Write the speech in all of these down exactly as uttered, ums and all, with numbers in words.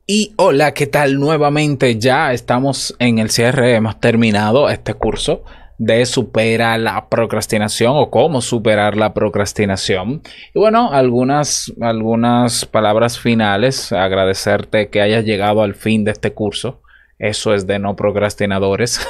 Y hola, ¿qué tal? Nuevamente ya estamos en el cierre, hemos terminado este curso de supera la procrastinación o cómo superar la procrastinación. Y bueno, algunas, algunas palabras finales, agradecerte que hayas llegado al fin de este curso. Eso es de no procrastinadores,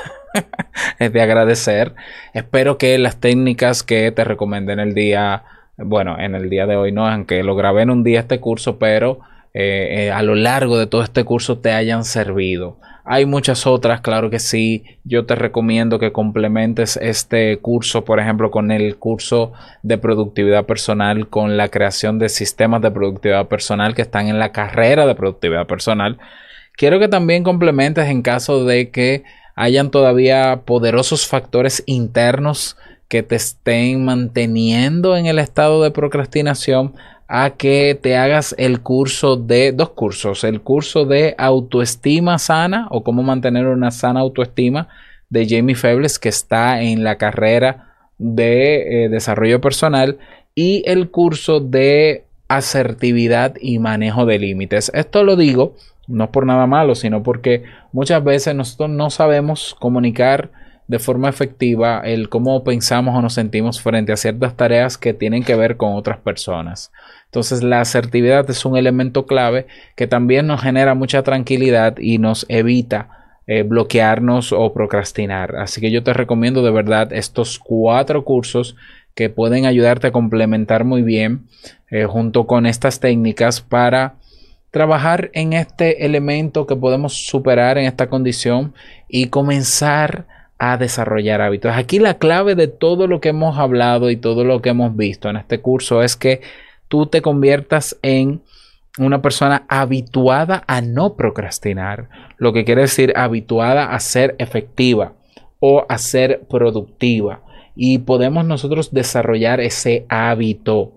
es de agradecer. Espero que las técnicas que te recomendé en el día, bueno, en el día de hoy no, aunque lo grabé en un día este curso, pero Eh, eh, a lo largo de todo este curso te hayan servido. Hay muchas otras, claro que sí. Yo te recomiendo que complementes este curso, por ejemplo, con el curso de productividad personal, con la creación de sistemas de productividad personal que están en la carrera de productividad personal. Quiero que también complementes en caso de que hayan todavía poderosos factores internos que te estén manteniendo en el estado de procrastinación, a que te hagas el curso de dos cursos, el curso de autoestima sana o cómo mantener una sana autoestima de Jamie Febles, que está en la carrera de eh, desarrollo personal, y el curso de asertividad y manejo de límites. Esto lo digo no por nada malo, sino porque muchas veces nosotros no sabemos comunicar de forma efectiva el cómo pensamos o nos sentimos frente a ciertas tareas que tienen que ver con otras personas. Entonces la asertividad es un elemento clave que también nos genera mucha tranquilidad y nos evita eh, bloquearnos o procrastinar. Así que yo te recomiendo de verdad estos cuatro cursos que pueden ayudarte a complementar muy bien eh, junto con estas técnicas para trabajar en este elemento que podemos superar en esta condición y comenzar a desarrollar hábitos. Aquí la clave de todo lo que hemos hablado y todo lo que hemos visto en este curso es que tú te conviertas en una persona habituada a no procrastinar, lo que quiere decir habituada a ser efectiva o a ser productiva. Y podemos nosotros desarrollar ese hábito.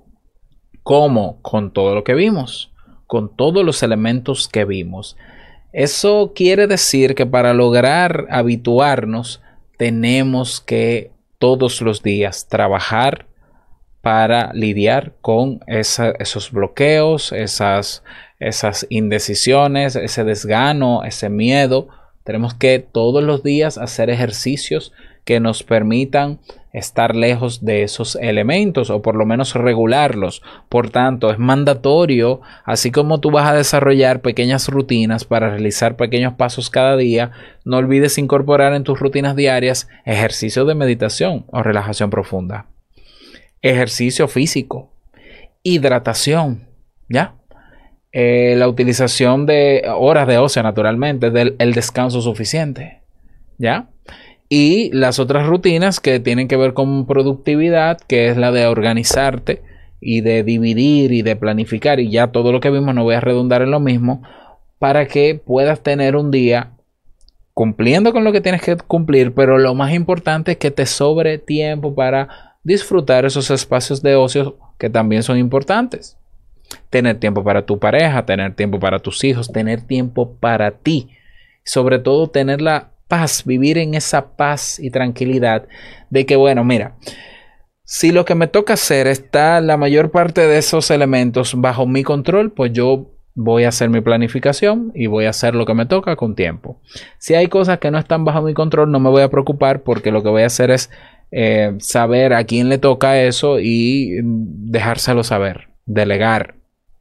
¿Cómo? Con todo lo que vimos, con todos los elementos que vimos. Eso quiere decir que para lograr habituarnos, tenemos que todos los días trabajar para lidiar con esa, esos bloqueos, esas, esas indecisiones, ese desgano, ese miedo. Tenemos que todos los días hacer ejercicios que nos permitan estar lejos de esos elementos o por lo menos regularlos. Por tanto, es mandatorio, así como tú vas a desarrollar pequeñas rutinas para realizar pequeños pasos cada día, no olvides incorporar en tus rutinas diarias ejercicios de meditación o relajación profunda, ejercicio físico, hidratación, ¿ya? Eh, la utilización de horas de ocio, naturalmente, del el descanso suficiente, ¿ya? Y las otras rutinas que tienen que ver con productividad, que es la de organizarte y de dividir y de planificar, y ya todo lo que vimos, no voy a redundar en lo mismo, para que puedas tener un día cumpliendo con lo que tienes que cumplir, pero lo más importante es que te sobre tiempo para disfrutar esos espacios de ocio que también son importantes. Tener tiempo para tu pareja, tener tiempo para tus hijos, tener tiempo para ti. Sobre todo tener la paz, vivir en esa paz y tranquilidad de que, bueno, mira, si lo que me toca hacer está la mayor parte de esos elementos bajo mi control, pues yo voy a hacer mi planificación y voy a hacer lo que me toca con tiempo. Si hay cosas que no están bajo mi control, no me voy a preocupar, porque lo que voy a hacer es eh, saber a quién le toca eso y dejárselo saber, delegar.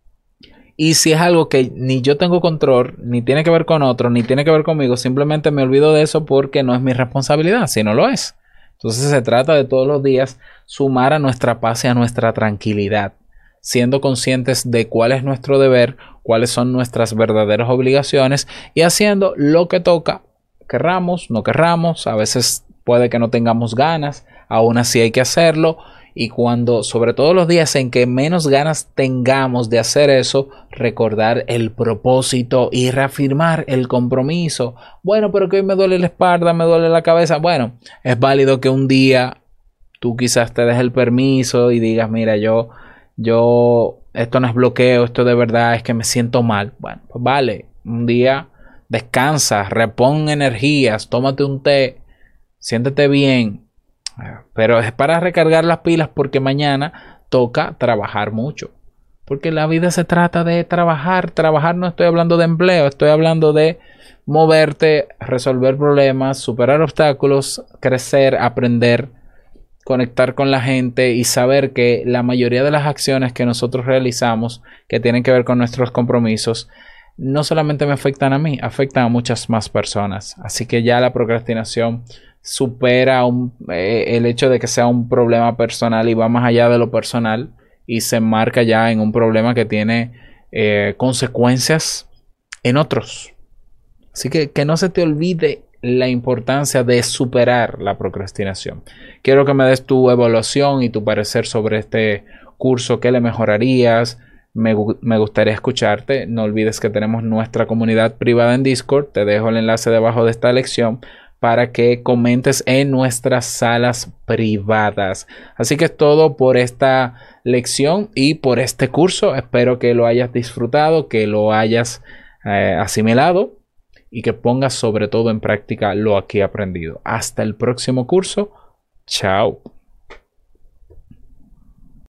Y si es algo que ni yo tengo control, ni tiene que ver con otro, ni tiene que ver conmigo, simplemente me olvido de eso porque no es mi responsabilidad, si no lo es. Entonces se trata de todos los días sumar a nuestra paz y a nuestra tranquilidad, siendo conscientes de cuál es nuestro deber, cuáles son nuestras verdaderas obligaciones y haciendo lo que toca, querramos, no querramos, a veces puede que no tengamos ganas, aún así hay que hacerlo. Y cuando, sobre todo los días en que menos ganas tengamos de hacer eso, recordar el propósito y reafirmar el compromiso. Bueno, pero que hoy me duele la espalda, me duele la cabeza. Bueno, es válido que un día tú quizás te des el permiso y digas, mira, yo, yo, esto no es bloqueo, esto de verdad es que me siento mal. Bueno, pues vale, un día descansa, repon energías, tómate un té, siéntete bien. Pero es para recargar las pilas porque mañana toca trabajar mucho. Porque la vida se trata de trabajar. Trabajar no estoy hablando de empleo, estoy hablando de moverte, resolver problemas, superar obstáculos, crecer, aprender, conectar con la gente y saber que la mayoría de las acciones que nosotros realizamos, que tienen que ver con nuestros compromisos, no solamente me afectan a mí, afectan a muchas más personas. Así que ya la procrastinación supera un, eh, el hecho de que sea un problema personal y va más allá de lo personal y se enmarca ya en un problema que tiene eh, consecuencias en otros. Así que que no se te olvide la importancia de superar la procrastinación. Quiero que me des tu evaluación y tu parecer sobre este curso. ¿Qué le mejorarías? Me, me gustaría escucharte. No olvides que tenemos nuestra comunidad privada en Discord. Te dejo el enlace debajo de esta lección para que comentes en nuestras salas privadas. Así que es todo por esta lección y por este curso. Espero que lo hayas disfrutado, que lo hayas eh, asimilado y que pongas sobre todo en práctica lo aquí aprendido. Hasta el próximo curso. Chao.